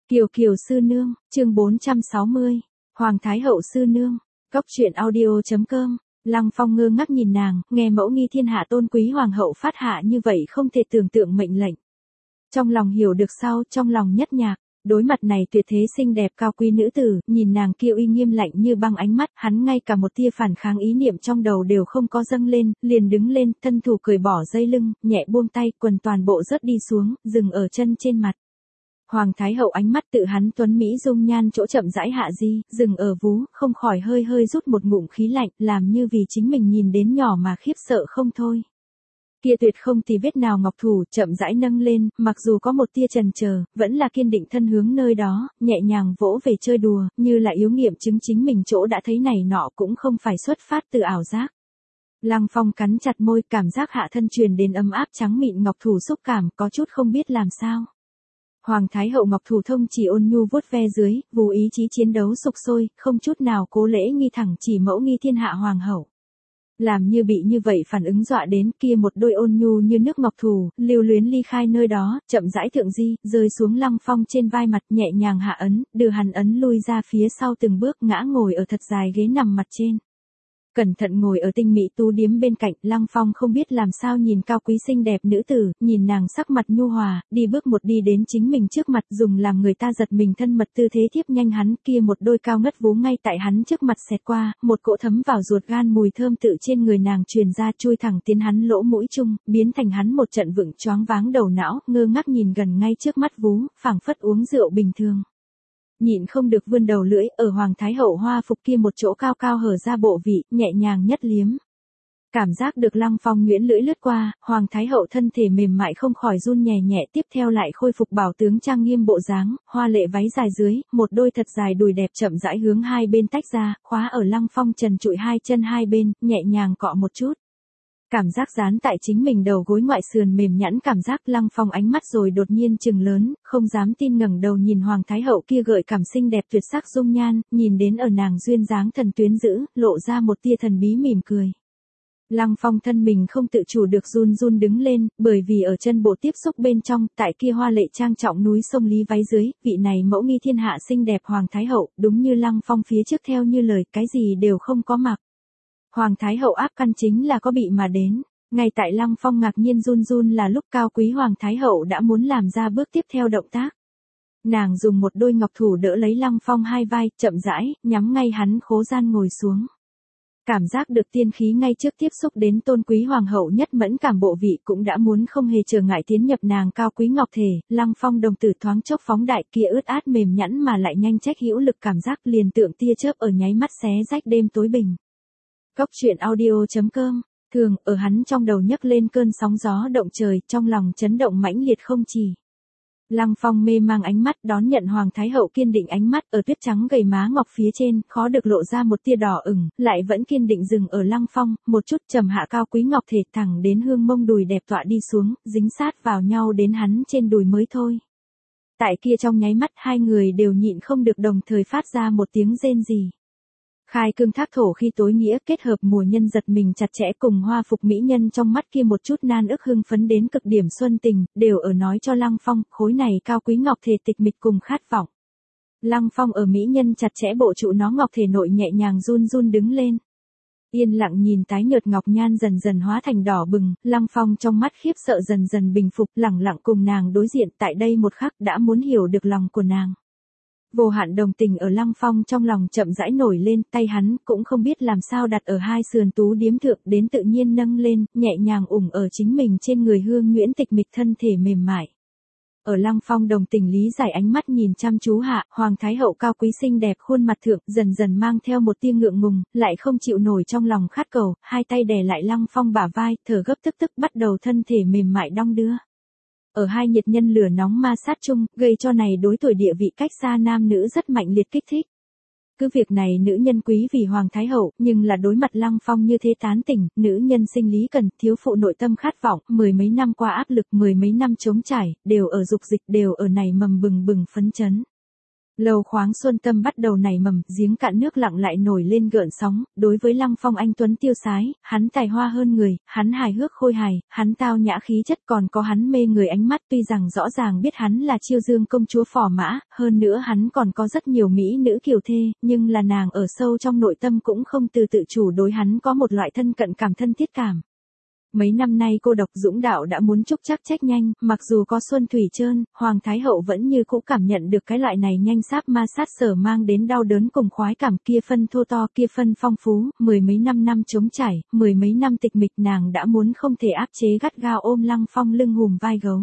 Kiều Kiều sư nương, chương 460. Hoàng Thái hậu sư nương. Cốc truyện audio.com. Lăng Phong ngơ ngác nhìn nàng, nghe mẫu nghi thiên hạ tôn quý hoàng hậu phát hạ như vậy không thể tưởng tượng mệnh lệnh. Trong lòng hiểu được sau, trong lòng nhất nhạc, đối mặt này tuyệt thế xinh đẹp cao quý nữ tử, nhìn nàng kia uy nghiêm lạnh như băng ánh mắt, hắn ngay cả một tia phản kháng ý niệm trong đầu đều không có dâng lên, liền đứng lên, thân thủ cởi bỏ dây lưng, nhẹ buông tay, quần toàn bộ rớt đi xuống, dừng ở chân trên mặt. Hoàng Thái hậu ánh mắt tự hắn tuấn mỹ dung nhan chỗ chậm rãi hạ di, dừng ở vú, không khỏi hơi hơi rút một ngụm khí lạnh, làm như vì chính mình nhìn đến nhỏ mà khiếp sợ không thôi. Kia tuyệt không tì vết nào ngọc thủ chậm rãi nâng lên, mặc dù có một tia chần chờ, vẫn là kiên định thân hướng nơi đó, nhẹ nhàng vỗ về chơi đùa, như là yếu nghiệm chứng chính mình chỗ đã thấy này nọ cũng không phải xuất phát từ ảo giác. Lăng Phong cắn chặt môi, cảm giác hạ thân truyền đến ấm áp trắng mịn ngọc thủ xúc cảm, có chút không biết làm sao. Hoàng Thái hậu ngọc thủ thông chỉ ôn nhu vuốt ve dưới, vù ý chí chiến đấu sục sôi, không chút nào cố lễ nghi thẳng chỉ mẫu nghi thiên hạ hoàng hậu. Làm như bị như vậy phản ứng dọa đến, kia một đôi ôn nhu như nước ngọc thủ, lưu luyến ly khai nơi đó, chậm rãi thượng di, rơi xuống Lăng Phong trên vai mặt, nhẹ nhàng hạ ấn, đưa hắn ấn lui ra phía sau từng bước, ngã ngồi ở thật dài ghế nằm mặt trên. Cẩn thận ngồi ở tinh mỹ tú điếm bên cạnh, Lăng Phong không biết làm sao nhìn cao quý xinh đẹp nữ tử, nhìn nàng sắc mặt nhu hòa, đi bước một đi đến chính mình trước mặt, dùng làm người ta giật mình thân mật tư thế tiếp nhanh hắn, kia một đôi cao ngất vú ngay tại hắn trước mặt xẹt qua, một cỗ thấm vào ruột gan mùi thơm tự trên người nàng truyền ra, chui thẳng tiến hắn lỗ mũi chung, biến thành hắn một trận vựng choáng váng đầu não, ngơ ngác nhìn gần ngay trước mắt vú, phảng phất uống rượu bình thường. Nhịn không được vươn đầu lưỡi, ở Hoàng Thái hậu hoa phục kia một chỗ cao cao hở ra bộ vị, nhẹ nhàng nhất liếm. Cảm giác được Lăng Phong nhuyễn lưỡi lướt qua, Hoàng Thái hậu thân thể mềm mại không khỏi run nhẹ nhẹ, tiếp theo lại khôi phục bảo tướng trang nghiêm bộ dáng, hoa lệ váy dài dưới, một đôi thật dài đùi đẹp chậm rãi hướng hai bên tách ra, khóa ở Lăng Phong trần trụi hai chân hai bên, nhẹ nhàng cọ một chút. Cảm giác dán tại chính mình đầu gối ngoại sườn mềm nhẵn, cảm giác Lăng Phong ánh mắt rồi đột nhiên trừng lớn, không dám tin ngẩng đầu nhìn Hoàng Thái hậu kia gợi cảm xinh đẹp tuyệt sắc dung nhan, nhìn đến ở nàng duyên dáng thần tuyến giữ, lộ ra một tia thần bí mỉm cười. Lăng Phong thân mình không tự chủ được run run đứng lên, bởi vì ở chân bộ tiếp xúc bên trong, tại kia hoa lệ trang trọng núi sông lý váy dưới, vị này mẫu nghi thiên hạ xinh đẹp Hoàng Thái hậu, đúng như Lăng Phong phía trước theo như lời, cái gì đều không có mặc. Hoàng Thái hậu áp căn chính là có bị mà đến, ngay tại Lăng Phong ngạc nhiên run run là lúc cao quý Hoàng Thái hậu đã muốn làm ra bước tiếp theo động tác. Nàng dùng một đôi ngọc thủ đỡ lấy Lăng Phong hai vai, chậm rãi, nhắm ngay hắn khố gian ngồi xuống. Cảm giác được tiên khí ngay trước tiếp xúc đến tôn quý hoàng hậu nhất mẫn cảm bộ vị cũng đã muốn không hề trở ngại tiến nhập nàng cao quý ngọc thể, Lăng Phong đồng tử thoáng chốc phóng đại, kia ướt át mềm nhẵn mà lại nhanh trách hữu lực cảm giác liền tượng tia chớp ở nháy mắt xé rách đêm tối bình. Cốc truyện audio.com. Thường, ở hắn trong đầu nhấc lên cơn sóng gió động trời, trong lòng chấn động mãnh liệt không chỉ. Lăng Phong mê mang ánh mắt đón nhận Hoàng Thái hậu kiên định ánh mắt, ở tuyết trắng gầy má ngọc phía trên, khó được lộ ra một tia đỏ ửng, lại vẫn kiên định dừng ở Lăng Phong, một chút trầm hạ cao quý ngọc thể thẳng đến hương mông đùi đẹp tọa đi xuống, dính sát vào nhau đến hắn trên đùi mới thôi. Tại kia trong nháy mắt hai người đều nhịn không được đồng thời phát ra một tiếng rên rỉ. Khai cương thác thổ khi tối nghĩa kết hợp mùa nhân giật mình chặt chẽ cùng hoa phục mỹ nhân trong mắt kia một chút nan ức hưng phấn đến cực điểm xuân tình, đều ở nói cho Lăng Phong, khối này cao quý ngọc thể tịch mịch cùng khát vọng. Lăng Phong ở mỹ nhân chặt chẽ bộ trụ nó ngọc thể nội nhẹ nhàng run run đứng lên. Yên lặng nhìn tái nhợt ngọc nhan dần dần hóa thành đỏ bừng, Lăng Phong trong mắt khiếp sợ dần dần bình phục, lẳng lặng cùng nàng đối diện, tại đây một khắc đã muốn hiểu được lòng của nàng. Vô hạn đồng tình ở Lăng Phong trong lòng chậm rãi nổi lên, tay hắn cũng không biết làm sao đặt ở hai sườn tú điếm thượng đến tự nhiên nâng lên, nhẹ nhàng ủng ở chính mình trên người hương nhuyễn tịch mịch thân thể mềm mại. Ở Lăng Phong đồng tình lý giải ánh mắt nhìn chăm chú hạ, Hoàng Thái hậu cao quý xinh đẹp khuôn mặt thượng dần dần mang theo một tia ngượng ngùng, lại không chịu nổi trong lòng khát cầu, hai tay đè lại Lăng Phong bả vai, thở gấp tức tức bắt đầu thân thể mềm mại đong đưa. Ở hai nhiệt nhân lửa nóng ma sát chung, gây cho này đối tuổi địa vị cách xa nam nữ rất mạnh liệt kích thích. Cứ việc này nữ nhân quý vì Hoàng Thái hậu, nhưng là đối mặt Lăng Phong như thế tán tỉnh, nữ nhân sinh lý cần, thiếu phụ nội tâm khát vọng, mười mấy năm qua áp lực, mười mấy năm chống trải, đều ở dục dịch, đều ở này mầm bừng bừng phấn chấn. Lầu Khoáng Xuân Tâm bắt đầu nảy mầm, giếng cạn nước lặng lại nổi lên gợn sóng, đối với Lăng Phong anh tuấn tiêu sái, hắn tài hoa hơn người, hắn hài hước khôi hài, hắn tao nhã khí chất, còn có hắn mê người ánh mắt, tuy rằng rõ ràng biết hắn là Chiêu Dương công chúa phò mã, hơn nữa hắn còn có rất nhiều mỹ nữ kiều thê, nhưng là nàng ở sâu trong nội tâm cũng không từ tự chủ đối hắn có một loại thân cận cảm thân thiết cảm. Mấy năm nay cô độc dũng đạo đã muốn trúc chắc trách nhanh, mặc dù có Xuân Thủy Trơn, Hoàng Thái Hậu vẫn như cũ cảm nhận được cái loại này nhanh sáp ma sát sở mang đến đau đớn cùng khoái cảm, kia phân thô to, kia phân phong phú, mười mấy năm trống trải, mười mấy năm tịch mịch, nàng đã muốn không thể áp chế gắt gao ôm Lăng Phong lưng hùm vai gấu.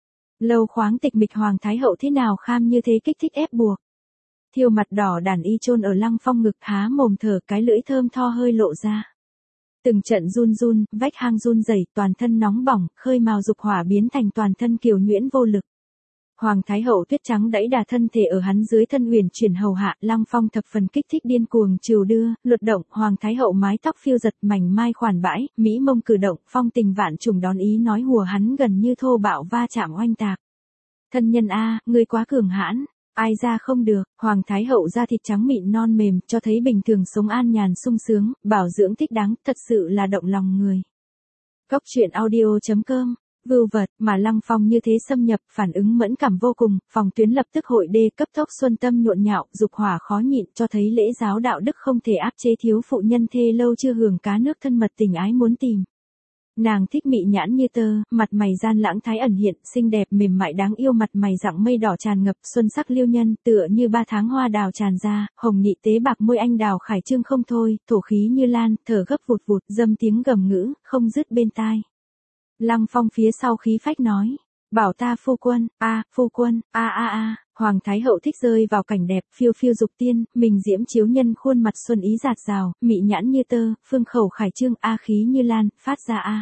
Lầu Khoáng tịch mịch, Hoàng Thái Hậu thế nào kham như thế kích thích ép buộc. Thiêu mặt đỏ đàn y chôn ở Lăng Phong ngực, há mồm thở, cái lưỡi thơm tho hơi lộ ra. Từng trận run run, vách hang run rẩy, toàn thân nóng bỏng, khơi mào dục hỏa biến thành toàn thân kiều nhuyễn vô lực. Hoàng Thái Hậu tuyết trắng đẫy đà thân thể ở hắn dưới thân uyển chuyển hầu hạ, Lăng Phong thập phần kích thích điên cuồng trừu đưa, luật động, Hoàng Thái Hậu mái tóc phiêu giật, mảnh mai khoản bãi, mỹ mông cử động, phong tình vạn trùng đón ý nói hùa hắn gần như thô bạo va chạm oanh tạc. Thân nhân a, ngươi quá cường hãn. Ai ra không được, Hoàng Thái Hậu da thịt trắng mịn non mềm, cho thấy bình thường sống an nhàn sung sướng, bảo dưỡng thích đáng, thật sự là động lòng người. Cốc truyện audio.com, vưu vật, mà Lăng Phong như thế xâm nhập, phản ứng mẫn cảm vô cùng, phòng tuyến lập tức hội đê, cấp tốc xuân tâm nhộn nhạo, dục hỏa khó nhịn, cho thấy lễ giáo đạo đức không thể áp chế thiếu phụ nhân thê lâu chưa hưởng cá nước thân mật tình ái muốn tìm. Nàng thích mị nhãn như tơ, mặt mày gian lãng thái ẩn hiện, xinh đẹp mềm mại đáng yêu, mặt mày dạng mây đỏ tràn ngập, xuân sắc liêu nhân, tựa như 3 tháng hoa đào tràn ra, hồng nhị tế bạc môi anh đào khải trương không thôi, thổ khí như lan, thở gấp vụt vụt, dâm tiếng gầm ngữ, không dứt bên tai. Lăng Phong phía sau khí phách nói, bảo ta phu quân, phu quân, Hoàng Thái Hậu thích rơi vào cảnh đẹp, phiêu phiêu dục tiên, mình diễm chiếu nhân khuôn mặt xuân ý dạt dào, mị nhãn như tơ, phương khẩu khải trương, khí như lan, phát ra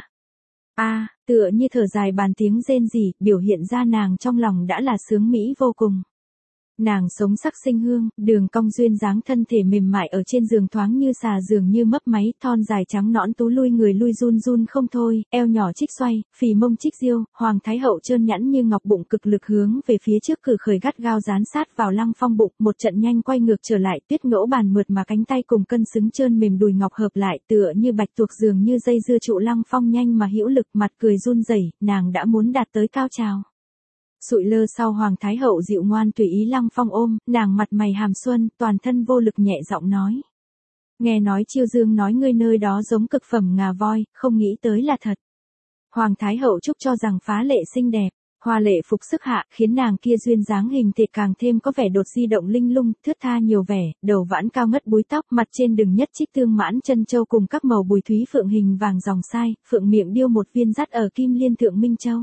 tựa như thở dài bàn tiếng rên rỉ, biểu hiện ra nàng trong lòng đã là sướng mỹ vô cùng. Nàng sống sắc sinh hương, đường cong duyên dáng, thân thể mềm mại ở trên giường thoáng như xà, dường như mấp máy, thon dài trắng nõn tú lui người lui run run không thôi, eo nhỏ trích xoay, phì mông trích diêu, Hoàng Thái Hậu trơn nhẵn như ngọc, bụng cực lực hướng về phía trước cử khởi, gắt gao dán sát vào Lăng Phong bụng, một trận nhanh quay ngược trở lại, tuyết ngỗ bàn mượt mà cánh tay cùng cân xứng trơn mềm đùi ngọc hợp lại, tựa như bạch tuộc, dường như dây dưa trụ Lăng Phong nhanh mà hữu lực, mặt cười run rẩy, nàng đã muốn đạt tới cao trào. Sụi lơ sau, Hoàng Thái Hậu dịu ngoan tùy ý Lăng Phong ôm, nàng mặt mày hàm xuân, toàn thân vô lực nhẹ giọng nói. Nghe nói Chiêu Dương nói ngươi nơi đó giống cực phẩm ngà voi, không nghĩ tới là thật. Hoàng Thái Hậu chúc cho rằng phá lệ xinh đẹp, hoa lệ phục sức hạ, khiến nàng kia duyên dáng hình thể càng thêm có vẻ đột di động linh lung, thướt tha nhiều vẻ, đầu vãn cao ngất búi tóc, mặt trên đừng nhất trích tương mãn chân châu cùng các màu bùi thúy phượng hình vàng dòng sai, phượng miệng điêu một viên dắt ở kim liên thượng minh châu.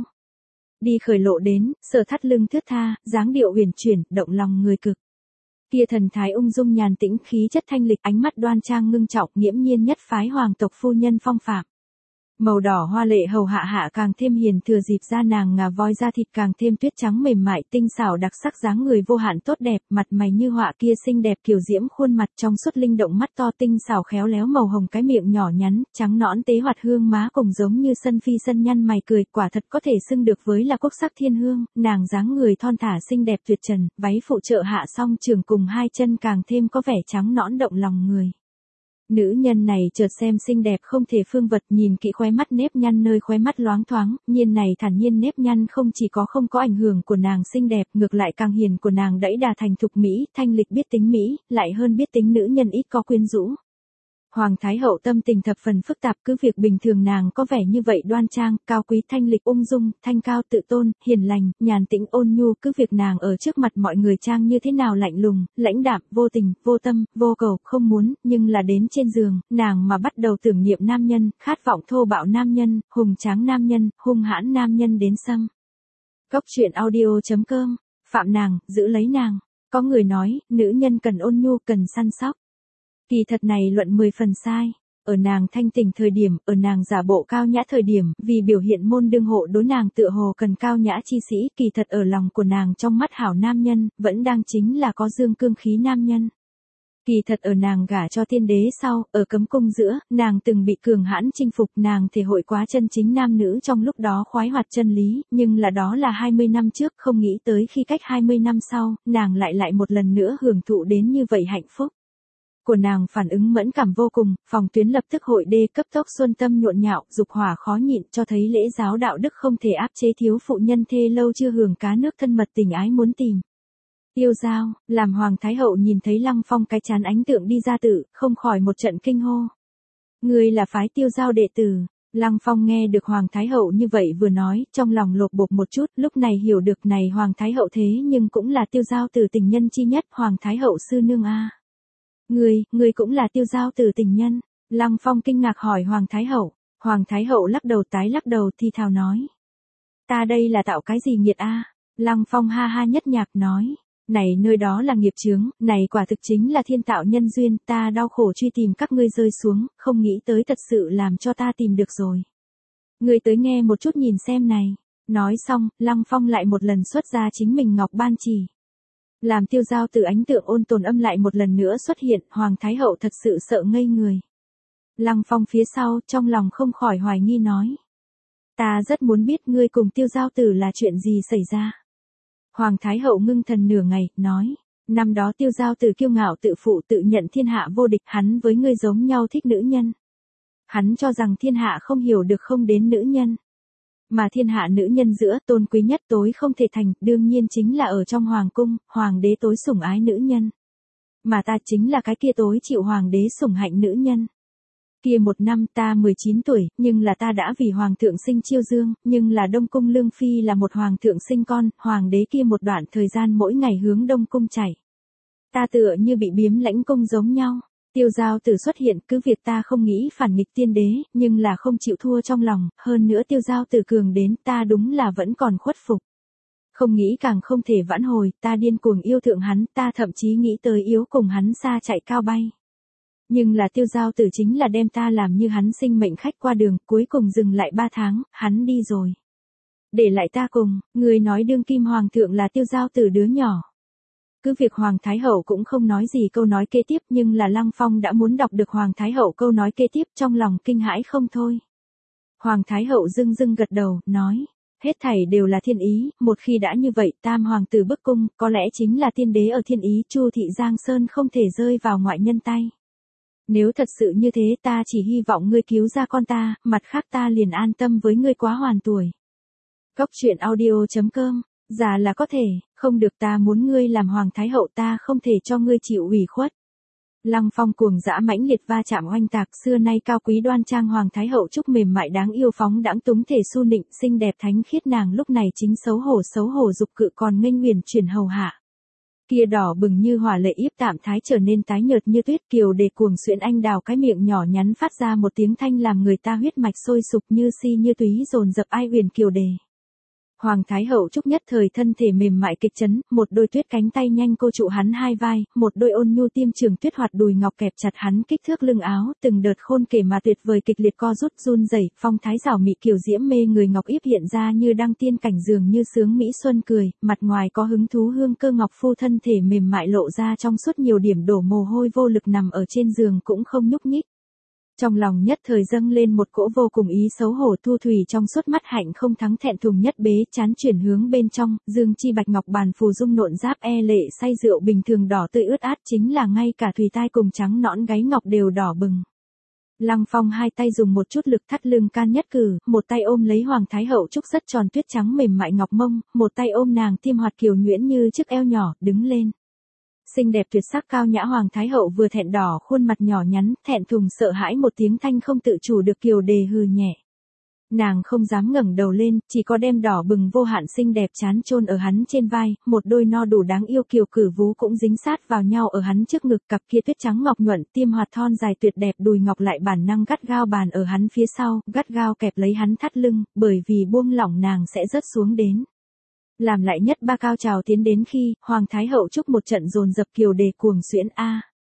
Đi khởi lộ đến, sở thắt lưng thướt tha, dáng điệu huyền chuyển, động lòng người cực. Kia thần thái ung dung nhàn tĩnh, khí chất thanh lịch, ánh mắt đoan trang ngưng trọng, nghiễm nhiên nhất phái hoàng tộc phu nhân phong phạm. Màu đỏ hoa lệ hầu hạ càng thêm hiền, thừa dịp ra nàng ngà voi da thịt càng thêm tuyết trắng mềm mại, tinh xảo đặc sắc, dáng người vô hạn tốt đẹp, mặt mày như họa, kia xinh đẹp kiều diễm khuôn mặt trong suốt linh động, mắt to tinh xảo khéo léo màu hồng, cái miệng nhỏ nhắn, trắng nõn tế hoạt, hương má cùng giống như sân phi sân nhăn mày cười, quả thật có thể xưng được với là quốc sắc thiên hương. Nàng dáng người thon thả xinh đẹp tuyệt trần, váy phụ trợ hạ song trường cùng hai chân càng thêm có vẻ trắng nõn động lòng người. Nữ nhân này chợt xem xinh đẹp không thể phương vật, nhìn kỹ khóe mắt nếp nhăn nơi khóe mắt loáng thoáng, nhiên này thản nhiên nếp nhăn không chỉ không có ảnh hưởng của nàng xinh đẹp, ngược lại càng hiền của nàng đẫy đà thành thục mỹ, thanh lịch biết tính mỹ, lại hơn biết tính nữ nhân ít có quyến rũ. Hoàng Thái Hậu tâm tình thập phần phức tạp, cứ việc bình thường nàng có vẻ như vậy đoan trang, cao quý, thanh lịch, ung dung, thanh cao tự tôn, hiền lành, nhàn tĩnh ôn nhu, cứ việc nàng ở trước mặt mọi người trang như thế nào lạnh lùng, lãnh đạm, vô tình, vô tâm, vô cầu, không muốn, nhưng là đến trên giường, nàng mà bắt đầu tưởng niệm nam nhân, khát vọng thô bạo nam nhân, hùng tráng nam nhân, hung hãn nam nhân đến xâm. Cốc truyện audio.com, phạm nàng, giữ lấy nàng. Có người nói, nữ nhân cần ôn nhu, cần săn sóc. Kỳ thật này luận 10 phần sai, ở nàng thanh tình thời điểm, ở nàng giả bộ cao nhã thời điểm, vì biểu hiện môn đương hộ đối nàng tựa hồ cần cao nhã chi sĩ, kỳ thật ở lòng của nàng trong mắt hảo nam nhân, vẫn đang chính là có dương cương khí nam nhân. Kỳ thật ở nàng gả cho tiên đế sau, ở cấm cung giữa, nàng từng bị cường hãn chinh phục, nàng thể hội quá chân chính nam nữ trong lúc đó khoái hoạt chân lý, nhưng là đó là 20 năm trước, không nghĩ tới khi cách 20 năm sau, nàng lại một lần nữa hưởng thụ đến như vậy hạnh phúc. Của nàng phản ứng mẫn cảm vô cùng, phòng tuyến lập tức hội đê cấp tốc xuân tâm nhộn nhạo, dục hỏa khó nhịn, cho thấy lễ giáo đạo đức không thể áp chế thiếu phụ nhân thê lâu chưa hưởng cá nước thân mật tình ái muốn tìm. Tiêu Giao, làm Hoàng Thái Hậu nhìn thấy Lăng Phong cái chán ánh tượng đi ra tự, không khỏi một trận kinh hô. Ngươi là phái Tiêu Giao đệ tử. Lăng Phong nghe được Hoàng Thái Hậu như vậy vừa nói, trong lòng lột bột một chút, lúc này hiểu được này Hoàng Thái Hậu thế nhưng cũng là Tiêu Giao tử tình nhân chi nhất, Hoàng Thái Hậu sư nương a. Ngươi cũng là Tiêu Giao tử tình nhân. Lăng Phong kinh ngạc hỏi Hoàng Thái Hậu. Hoàng Thái Hậu lắc đầu tái lắc đầu thì thào nói. Ta đây là tạo cái gì nghiệt a? Lăng Phong ha ha nhất nhạc nói. Này nơi đó là nghiệp chướng, này quả thực chính là thiên tạo nhân duyên, ta đau khổ truy tìm các ngươi rơi xuống, không nghĩ tới thật sự làm cho ta tìm được rồi. Ngươi tới nghe một chút nhìn xem này. Nói xong, Lăng Phong lại một lần xuất ra chính mình ngọc ban chỉ. Làm Tiêu Giao từ ánh tượng ôn tồn âm lại một lần nữa xuất hiện, Hoàng Thái Hậu thật sự sợ ngây người. Lăng Phong phía sau, trong lòng không khỏi hoài nghi nói. Ta rất muốn biết ngươi cùng Tiêu Giao tử là chuyện gì xảy ra. Hoàng Thái Hậu ngưng thần nửa ngày, nói. Năm đó Tiêu Giao tử kiêu ngạo tự phụ tự nhận thiên hạ vô địch, hắn với ngươi giống nhau thích nữ nhân. Hắn cho rằng thiên hạ không hiểu được không đến nữ nhân. Mà thiên hạ nữ nhân giữa tôn quý nhất tối không thể thành, đương nhiên chính là ở trong hoàng cung, hoàng đế tối sủng ái nữ nhân. Mà ta chính là cái kia tối chịu hoàng đế sủng hạnh nữ nhân. Kia một năm ta 19 tuổi, nhưng là ta đã vì hoàng thượng sinh chiêu dương, nhưng là Đông Cung Lương Phi là một hoàng thượng sinh con, hoàng đế kia một đoạn thời gian mỗi ngày hướng Đông Cung chảy. Ta tựa như bị biếm lãnh cung giống nhau. Tiêu Giao tử xuất hiện, cứ việc ta không nghĩ phản nghịch tiên đế, nhưng là không chịu thua trong lòng, hơn nữa Tiêu Giao tử cường đến, ta đúng là vẫn còn khuất phục. Không nghĩ càng không thể vãn hồi, ta điên cuồng yêu thượng hắn, ta thậm chí nghĩ tới yếu cùng hắn xa chạy cao bay. Nhưng là Tiêu Giao tử chính là đem ta làm như hắn sinh mệnh khách qua đường, cuối cùng dừng lại 3 tháng, hắn đi rồi. Để lại ta cùng, người nói đương kim hoàng thượng là Tiêu Giao tử đứa nhỏ. Cứ việc Hoàng Thái Hậu cũng không nói gì câu nói kế tiếp, nhưng là Lăng Phong đã muốn đọc được Hoàng Thái Hậu câu nói kế tiếp, trong lòng kinh hãi không thôi. Hoàng Thái Hậu dưng dưng gật đầu, nói, hết thảy đều là thiên ý, một khi đã như vậy, tam hoàng tử bức cung, có lẽ chính là tiên đế ở thiên ý, Chu thị Giang Sơn không thể rơi vào ngoại nhân tay. Nếu thật sự như thế, ta chỉ hy vọng ngươi cứu ra con ta, mặt khác ta liền an tâm với ngươi quá hoàn tuổi. Cốc truyện audio.com, già là có thể, không được, ta muốn ngươi làm Hoàng Thái Hậu, ta không thể cho ngươi chịu ủy khuất. Lăng Phong cuồng dã mãnh liệt va chạm oanh tạc, xưa nay cao quý đoan trang Hoàng Thái Hậu trúc mềm mại đáng yêu phóng đãng túng thể su nịnh, xinh đẹp thánh khiết, nàng lúc này chính xấu hổ dục cự còn nghênh huyền chuyển hầu hạ. Kia đỏ bừng như hỏa lệ yếp tạm thái trở nên tái nhợt như tuyết, kiều đề cuồng xuyễn anh đào cái miệng nhỏ nhắn phát ra một tiếng thanh làm người ta huyết mạch sôi sục như si như túy dồn dập ai huyền kiều đề. Hoàng Thái Hậu trúc nhất thời thân thể mềm mại kịch chấn, một đôi tuyết cánh tay nhanh cô trụ hắn hai vai, một đôi ôn nhu tiêm trường tuyết hoạt đùi ngọc kẹp chặt hắn kích thước lưng áo, từng đợt khôn kể mà tuyệt vời kịch liệt co rút run rẩy, phong thái giảo mị kiều diễm mê người ngọc yếp hiện ra như đăng tiên cảnh dường như sướng mỹ xuân cười, mặt ngoài có hứng thú hương cơ ngọc phu thân thể mềm mại lộ ra trong suốt nhiều điểm đổ mồ hôi vô lực nằm ở trên giường cũng không nhúc nhích. Trong lòng nhất thời dâng lên một cỗ vô cùng ý xấu hổ, thu thủy trong suốt mắt hạnh không thắng thẹn thùng nhất bế chán chuyển hướng bên trong, dương chi bạch ngọc bàn phù dung nộn giáp e lệ say rượu bình thường đỏ tươi ướt át, chính là ngay cả thùy tai cùng trắng nõn gáy ngọc đều đỏ bừng. Lăng Phong hai tay dùng một chút lực thắt lưng can nhất cử, một tay ôm lấy Hoàng Thái Hậu trúc rất tròn tuyết trắng mềm mại ngọc mông, một tay ôm nàng tiêm hoạt kiều nhuyễn như chiếc eo nhỏ, đứng lên. Xinh đẹp tuyệt sắc cao nhã Hoàng Thái Hậu vừa thẹn đỏ khuôn mặt nhỏ nhắn, thẹn thùng sợ hãi một tiếng thanh không tự chủ được kiều đề hừ nhẹ. Nàng không dám ngẩng đầu lên, chỉ có đem đỏ bừng vô hạn xinh đẹp chán chôn ở hắn trên vai, một đôi no đủ đáng yêu kiều cử vú cũng dính sát vào nhau ở hắn trước ngực, cặp kia tuyết trắng ngọc nhuận, tiêm hoạt thon dài tuyệt đẹp đùi ngọc lại bản năng gắt gao bàn ở hắn phía sau, gắt gao kẹp lấy hắn thắt lưng, bởi vì buông lỏng nàng sẽ rớt xuống đến. Làm lại nhất ba cao trào tiến đến khi, Hoàng Thái Hậu trúc một trận dồn dập kiều đề cuồng xuyễn a.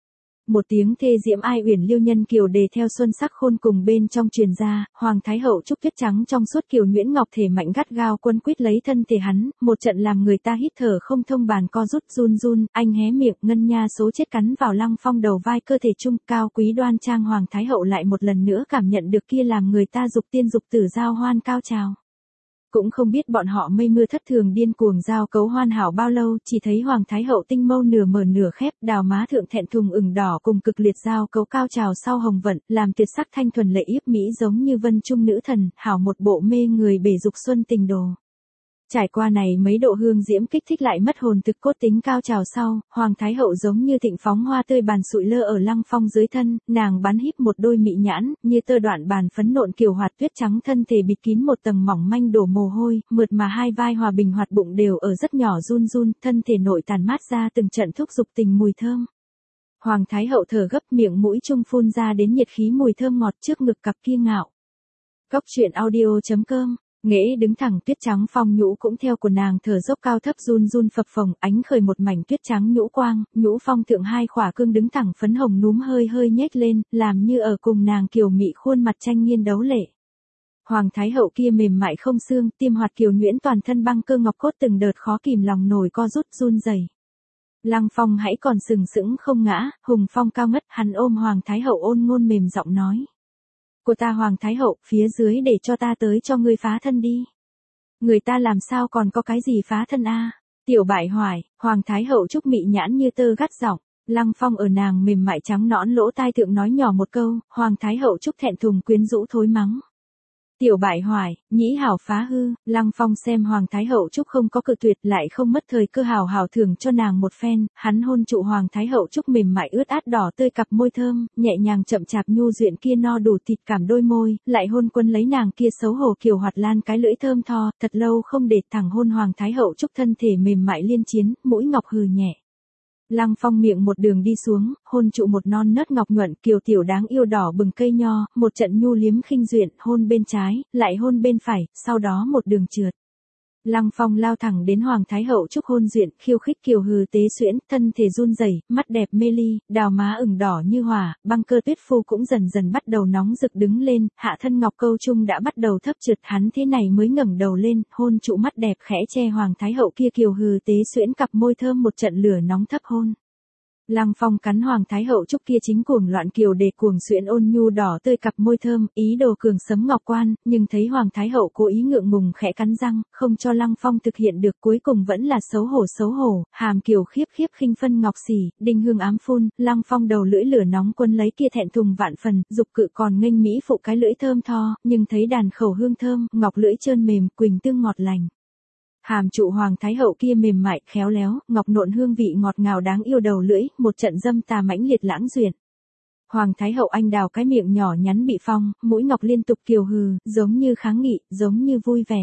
Một tiếng thê diễm ai uyển liêu nhân kiều đề theo xuân sắc khôn cùng bên trong truyền ra, Hoàng Thái Hậu trúc tuyết trắng trong suốt kiều nhuyễn ngọc thể mạnh gắt gao quân quyết lấy thân thể hắn, một trận làm người ta hít thở không thông, bàn co rút run run, anh hé miệng, ngân nha số chết cắn vào Lăng Phong đầu vai, cơ thể trung cao quý đoan trang Hoàng Thái Hậu lại một lần nữa cảm nhận được kia làm người ta dục tiên dục tử giao hoan cao trào. Cũng không biết bọn họ mây mưa thất thường điên cuồng giao cấu hoàn hảo bao lâu, chỉ thấy Hoàng Thái Hậu tinh mâu nửa mở nửa khép, đào má thượng thẹn thùng ửng đỏ cùng cực liệt giao cấu cao trào sau hồng vận, làm tuyệt sắc thanh thuần lệ yếp mỹ giống như vân trung nữ thần, hảo một bộ mê người bể dục xuân tình đồ. Trải qua này mấy độ hương diễm kích thích lại mất hồn thực cốt tính cao trào sau, Hoàng Thái Hậu giống như thịnh phóng hoa tươi bàn sụi lơ ở Lăng Phong dưới thân, nàng bắn híp một đôi mị nhãn, như tơ đoạn bàn phấn nộn kiều hoạt tuyết trắng, thân thể bịt kín một tầng mỏng manh đổ mồ hôi, mượt mà hai vai hòa bình hoạt bụng đều ở rất nhỏ run run, thân thể nội tàn mát ra từng trận thúc dục tình mùi thơm. Hoàng Thái Hậu thở gấp, miệng mũi trung phun ra đến nhiệt khí mùi thơm ngọt, trước ngực cặp kia ngạo. Cóc truyện audio.com. Nghễ đứng thẳng, tuyết trắng phong nhũ cũng theo của nàng thở dốc cao thấp run run phập phồng, ánh khởi một mảnh tuyết trắng nhũ quang, nhũ phong thượng hai khỏa cương đứng thẳng phấn hồng núm hơi hơi nhếch lên, làm như ở cùng nàng kiều mị khuôn mặt tranh nghiên đấu lệ. Hoàng Thái Hậu kia mềm mại không xương, tiêm hoạt kiều nhuyễn toàn thân băng cơ ngọc cốt từng đợt khó kìm lòng nổi co rút run rẩy. Lăng Phong hãy còn sừng sững không ngã, hùng phong cao ngất, hắn ôm Hoàng Thái Hậu ôn ngôn mềm giọng nói. Của ta Hoàng Thái Hậu, phía dưới để cho ta tới cho ngươi phá thân đi. Người ta làm sao còn có cái gì phá thân a? Tiểu bại hoài, Hoàng Thái Hậu trúc mị nhãn như tơ gắt giọng. Lăng Phong ở nàng mềm mại trắng nõn lỗ tai thượng nói nhỏ một câu, Hoàng Thái Hậu trúc thẹn thùng quyến rũ thối mắng. Tiểu bại hoài, nhĩ hảo phá hư, Lăng Phong xem Hoàng Thái Hậu trúc không có cự tuyệt, lại không mất thời cơ hảo hảo thưởng cho nàng một phen, hắn hôn trụ Hoàng Thái Hậu trúc mềm mại ướt át đỏ tươi cặp môi thơm, nhẹ nhàng chậm chạp nhu duyện kia no đủ thịt cảm đôi môi, lại hôn quân lấy nàng kia xấu hổ kiều hoạt lan cái lưỡi thơm tho, thật lâu không để thẳng hôn Hoàng Thái Hậu trúc thân thể mềm mại liên chiến, mũi ngọc hừ nhẹ. Lăng Phong miệng một đường đi xuống, hôn trụ một non nớt ngọc nhuận kiều tiểu đáng yêu đỏ bừng cây nho, một trận nhu liếm khinh duyện, hôn bên trái, lại hôn bên phải, sau đó một đường trượt. Lăng Phong lao thẳng đến Hoàng Thái Hậu trúc hôn duyện, khiêu khích kiều hừ tế xuyễn, thân thể run rẩy, mắt đẹp mê ly, đào má ửng đỏ như hỏa, băng cơ tuyết phu cũng dần dần bắt đầu nóng rực đứng lên, hạ thân ngọc câu trung đã bắt đầu thấp trượt, hắn thế này mới ngẩng đầu lên, hôn trụ mắt đẹp khẽ che Hoàng Thái Hậu kia kiều hừ tế xuyễn cặp môi thơm, một trận lửa nóng thấp hôn. Lăng Phong cắn Hoàng Thái Hậu trúc kia chính cuồng loạn kiều đề cuồng xuyễn ôn nhu đỏ tươi cặp môi thơm, ý đồ cường sấm ngọc quan, nhưng thấy Hoàng Thái Hậu cố ý ngượng ngùng khẽ cắn răng, không cho Lăng Phong thực hiện được, cuối cùng vẫn là xấu hổ, hàm kiều khiếp khinh phân ngọc xỉ, đinh hương ám phun, Lăng Phong đầu lưỡi lửa nóng quân lấy kia thẹn thùng vạn phần, dục cự còn nghênh mỹ phụ cái lưỡi thơm tho, nhưng thấy đàn khẩu hương thơm, ngọc lưỡi trơn mềm, quỳnh tương ngọt lành. Hàm trụ Hoàng Thái Hậu kia mềm mại, khéo léo, ngọc nộn hương vị ngọt ngào đáng yêu đầu lưỡi, một trận dâm tà mãnh liệt lãng duyệt. Hoàng Thái Hậu anh đào cái miệng nhỏ nhắn bị phong, mũi ngọc liên tục kiều hừ, giống như kháng nghị, giống như vui vẻ.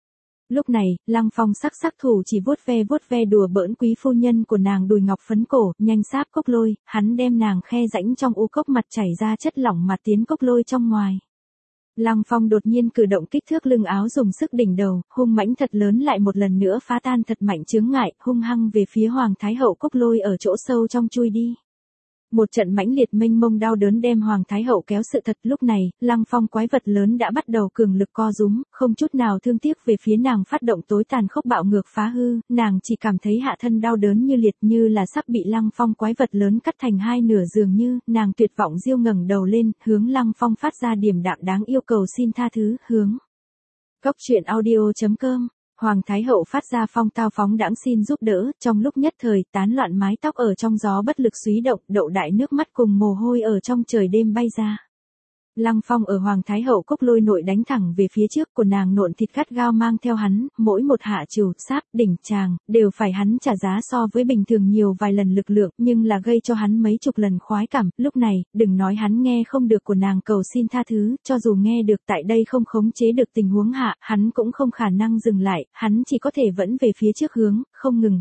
Lúc này, Lăng Phong sắc thủ chỉ vuốt ve đùa bỡn quý phu nhân của nàng đùi ngọc phấn cổ, nhanh sáp cốc lôi, hắn đem nàng khe rãnh trong u cốc mặt chảy ra chất lỏng mặt tiến cốc lôi trong ngoài. Lăng Phong đột nhiên cử động kích thước lưng áo dùng sức đỉnh đầu, hung mãnh thật lớn lại một lần nữa phá tan thật mạnh chướng ngại, hung hăng về phía Hoàng Thái Hậu cốc lôi ở chỗ sâu trong chui đi. Một trận mãnh liệt mênh mông đau đớn đem Hoàng Thái Hậu kéo sự thật, lúc này, Lăng Phong quái vật lớn đã bắt đầu cường lực co rúm, không chút nào thương tiếc về phía nàng phát động tối tàn khốc bạo ngược phá hư, nàng chỉ cảm thấy hạ thân đau đớn như liệt, như là sắp bị Lăng Phong quái vật lớn cắt thành hai nửa, dường như, nàng tuyệt vọng giêu ngẩng đầu lên, hướng Lăng Phong phát ra điềm đạm đáng yêu cầu xin tha thứ, hướng. Cóc truyện audio.com. Hoàng Thái Hậu phát ra phong tao phóng đãng xin giúp đỡ, trong lúc nhất thời, tán loạn mái tóc ở trong gió bất lực xúy động, đậu đại nước mắt cùng mồ hôi ở trong trời đêm bay ra. Lăng Phong ở Hoàng Thái Hậu cốc lôi nội đánh thẳng về phía trước của nàng, nộn thịt gắt gao mang theo hắn, mỗi một hạ trừ, sáp, đỉnh, tràng, đều phải hắn trả giá so với bình thường nhiều vài lần lực lượng, nhưng là gây cho hắn mấy chục lần khoái cảm, lúc này, đừng nói hắn nghe không được của nàng cầu xin tha thứ, cho dù nghe được tại đây không khống chế được tình huống hạ, hắn cũng không khả năng dừng lại, hắn chỉ có thể vẫn về phía trước hướng, không ngừng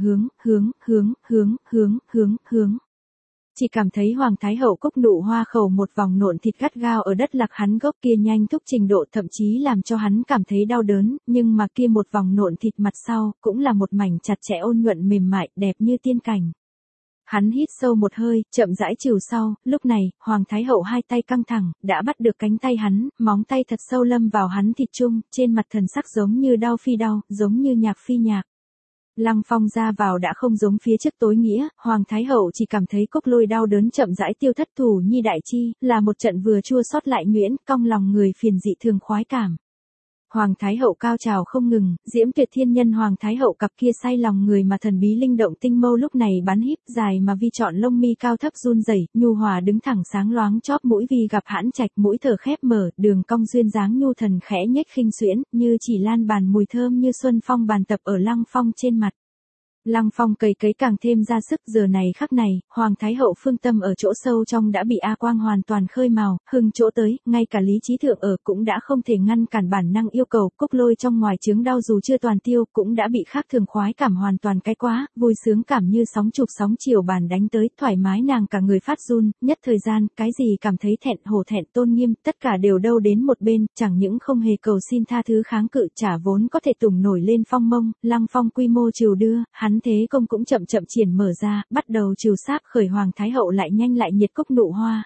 hướng. Chỉ cảm thấy Hoàng Thái Hậu cốc nụ hoa khẩu một vòng nộn thịt gắt gao ở đất lạc hắn gốc kia nhanh thúc trình độ thậm chí làm cho hắn cảm thấy đau đớn, nhưng mà kia một vòng nộn thịt mặt sau, cũng là một mảnh chặt chẽ ôn nhuận mềm mại, đẹp như tiên cảnh. Hắn hít sâu một hơi, chậm rãi trìu sau, lúc này, Hoàng Thái Hậu hai tay căng thẳng, đã bắt được cánh tay hắn, móng tay thật sâu lâm vào hắn thịt trung, trên mặt thần sắc giống như đau phi đau, giống như nhạc phi nhạc. Lăng Phong ra vào đã không giống phía trước tối nghĩa, Hoàng Thái Hậu chỉ cảm thấy Cốc Lôi đau đớn chậm rãi tiêu thất thủ nhi đại chi, là một trận vừa chua xót lại nhuyễn, cong lòng người phiền dị thường khoái cảm. Hoàng Thái Hậu cao trào không ngừng, diễm tuyệt thiên nhân Hoàng Thái Hậu cặp kia say lòng người mà thần bí linh động tinh mâu lúc này bắn híp dài mà vi chọn lông mi cao thấp run rẩy, nhu hòa đứng thẳng sáng loáng chóp mũi vi gặp hãn trạch mũi thở khép mở, đường cong duyên dáng nhu thần khẽ nhếch khinh xuyễn, như chỉ lan bàn mùi thơm như xuân phong bàn tập ở Lăng Phong trên mặt. Lăng Phong cày cấy càng thêm ra sức, giờ này khắc này, Hoàng Thái Hậu phương tâm ở chỗ sâu trong đã bị A Quang hoàn toàn khơi mào, hưng chỗ tới, ngay cả lý trí thượng ở cũng đã không thể ngăn cản bản năng yêu cầu, Cốc Lôi trong ngoài chướng đau dù chưa toàn tiêu, cũng đã bị khác thường khoái cảm hoàn toàn cái quá, vui sướng cảm như sóng trục sóng chiều bàn đánh tới, thoải mái nàng cả người phát run, nhất thời gian, cái gì cảm thấy thẹn hổ thẹn tôn nghiêm, tất cả đều đâu đến một bên, chẳng những không hề cầu xin tha thứ kháng cự, trả vốn có thể tùng nổi lên phong mông, Lăng Phong quy mô chiều đưa, hắn thế công cũng chậm chậm triển mở ra, bắt đầu chiều sáp khởi Hoàng Thái Hậu lại nhanh lại nhiệt cốc nụ hoa.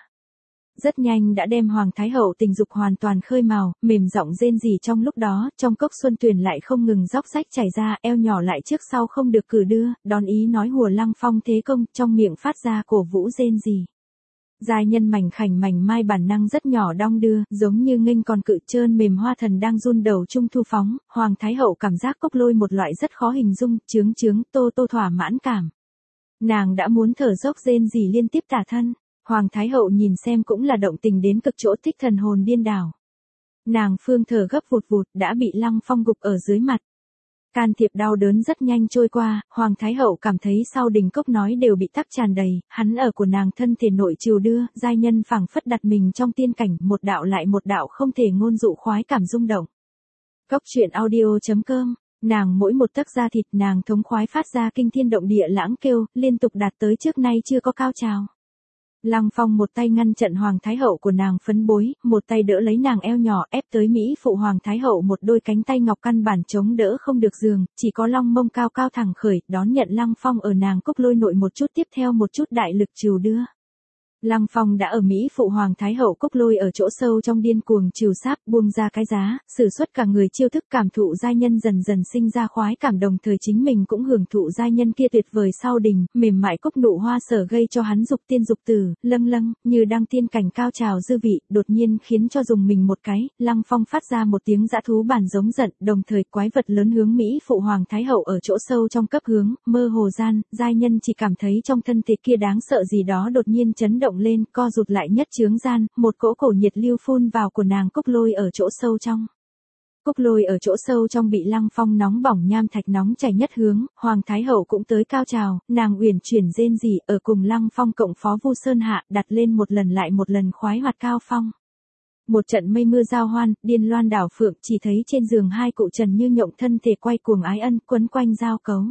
Rất nhanh đã đem Hoàng Thái Hậu tình dục hoàn toàn khơi mào, mềm giọng rên rỉ trong lúc đó, trong cốc xuân tuyền lại không ngừng róc rách chảy ra, eo nhỏ lại trước sau không được cử đưa, đón ý nói hùa Lăng Phong thế công, trong miệng phát ra cổ vũ rên rỉ. Giai nhân mảnh khảnh mảnh mai bản năng rất nhỏ đong đưa, giống như nghênh còn cự trơn mềm hoa thần đang run đầu trung thu phóng, Hoàng Thái Hậu cảm giác Cốc Lôi một loại rất khó hình dung, chướng chướng, tô tô thỏa mãn cảm. Nàng đã muốn thở dốc rên rỉ liên tiếp tả thân, Hoàng Thái Hậu nhìn xem cũng là động tình đến cực chỗ thích thần hồn điên đảo. Nàng phương thở gấp vụt vụt đã bị Lăng Phong gục ở dưới mặt. Can thiệp đau đớn rất nhanh trôi qua, Hoàng Thái Hậu cảm thấy sau đình cốc nói đều bị tắc tràn đầy, hắn ở của nàng thân thể nội chiều đưa, giai nhân phảng phất đặt mình trong tiên cảnh, một đạo lại một đạo không thể ngôn dụ khoái cảm rung động. Cốc truyện audio.com, nàng mỗi một tấc da thịt nàng thống khoái phát ra kinh thiên động địa lãng kêu, liên tục đạt tới trước nay chưa có cao trào. Lăng Phong một tay ngăn trận Hoàng Thái Hậu của nàng phấn bối, một tay đỡ lấy nàng eo nhỏ ép tới Mỹ phụ Hoàng Thái Hậu một đôi cánh tay ngọc căn bản chống đỡ không được giường, chỉ có long mông cao cao thẳng khởi, đón nhận Lăng Phong ở nàng Cốc Lôi nội một chút tiếp theo một chút đại lực chiều đưa. Lăng Phong đã ở Mỹ phụ Hoàng Thái Hậu Cốc Lôi ở chỗ sâu trong điên cuồng chiều sáp buông ra cái giá, sử xuất cả người chiêu thức cảm thụ giai nhân dần dần sinh ra khoái cảm đồng thời chính mình cũng hưởng thụ giai nhân kia tuyệt vời sau đình, mềm mại cốc nụ hoa sở gây cho hắn dục tiên dục tử, lâng lâng, như đang tiên cảnh cao trào dư vị, đột nhiên khiến cho dùng mình một cái, Lăng Phong phát ra một tiếng dã thú bản giống giận, đồng thời quái vật lớn hướng Mỹ phụ Hoàng Thái Hậu ở chỗ sâu trong cấp hướng, mơ hồ gian, giai nhân chỉ cảm thấy trong thân thể kia đáng sợ gì đó đột nhiên chấn động lên, co rụt lại nhất chướng gian, một cỗ cổ nhiệt lưu phun vào của nàng Cốc Lôi ở chỗ sâu trong. Cốc Lôi ở chỗ sâu trong bị Lăng Phong nóng bỏng nham thạch nóng chảy nhất hướng, Hoàng Thái Hậu cũng tới cao trào, nàng uyển chuyển rên rỉ ở cùng Lăng Phong cộng phó Vu Sơn Hạ, đặt lên một lần lại một lần khoái hoạt cao phong. Một trận mây mưa giao hoan, điên loan đảo phượng, chỉ thấy trên giường hai cụ trần như nhộng thân thể quay cuồng ái ân, quấn quanh giao cấu.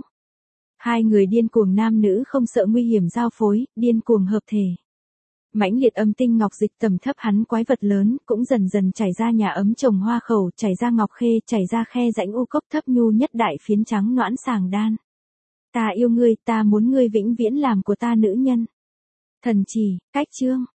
Hai người điên cuồng nam nữ không sợ nguy hiểm giao phối, điên cuồng hợp thể. Mãnh liệt âm tinh ngọc dịch tầm thấp hắn quái vật lớn, cũng dần dần chảy ra nhà ấm trồng hoa khẩu, chảy ra ngọc khê, chảy ra khe rãnh u cốc thấp nhu nhất đại phiến trắng noãn sàng đan. Ta yêu ngươi, ta muốn ngươi vĩnh viễn làm của ta nữ nhân. Thần chỉ, cách chương.